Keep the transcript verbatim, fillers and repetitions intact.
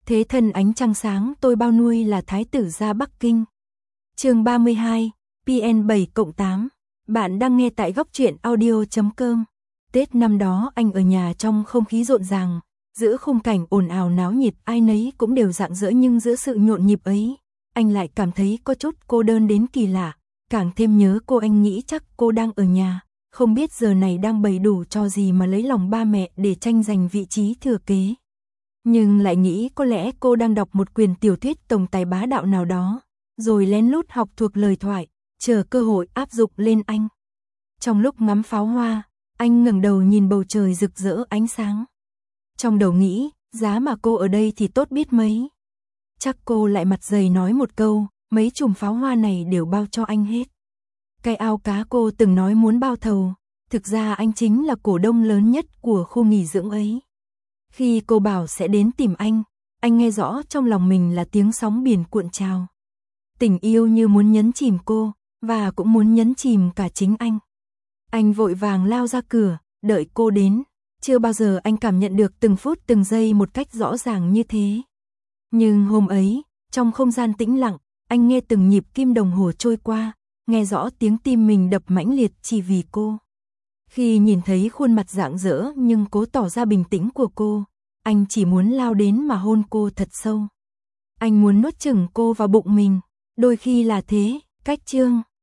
Thế thân ánh trăng sáng tôi bao nuôi là thái tử ra Bắc Kinh. Chương ba mươi hai, P N bảy cộng tám. Bạn đang nghe tại góc truyện audio chấm com. Tết năm đó anh ở nhà trong không khí rộn ràng, giữa khung cảnh ồn ào náo nhiệt, ai nấy cũng đều rạng rỡ, nhưng giữa sự nhộn nhịp ấy, anh lại cảm thấy có chút cô đơn đến kỳ lạ, càng thêm nhớ cô. Anh nghĩ chắc cô đang ở nhà, không biết giờ này đang bày đủ trò gì mà lấy lòng ba mẹ để tranh giành vị trí thừa kế. Nhưng lại nghĩ có lẽ cô đang đọc một quyển tiểu thuyết tổng tài bá đạo nào đó, rồi lén lút học thuộc lời thoại, chờ cơ hội áp dụng lên anh. Trong lúc ngắm pháo hoa, anh ngẩng đầu nhìn bầu trời rực rỡ ánh sáng. Trong đầu nghĩ, giá mà cô ở đây thì tốt biết mấy. Chắc cô lại mặt dày nói một câu, mấy chùm pháo hoa này đều bao cho anh hết. Cái ao cá cô từng nói muốn bao thầu, thực ra anh chính là cổ đông lớn nhất của khu nghỉ dưỡng ấy. Khi cô bảo sẽ đến tìm anh, anh nghe rõ trong lòng mình là tiếng sóng biển cuộn trào. Tình yêu như muốn nhấn chìm cô, và cũng muốn nhấn chìm cả chính anh. Anh vội vàng lao ra cửa, đợi cô đến. Chưa bao giờ anh cảm nhận được từng phút từng giây một cách rõ ràng như thế. Nhưng hôm ấy, trong không gian tĩnh lặng, anh nghe từng nhịp kim đồng hồ trôi qua, nghe rõ tiếng tim mình đập mãnh liệt chỉ vì cô. Khi nhìn thấy khuôn mặt rạng rỡ nhưng cố tỏ ra bình tĩnh của cô, anh chỉ muốn lao đến mà hôn cô thật sâu. Anh muốn nuốt chửng cô vào bụng mình, đôi khi là thế. Cách chương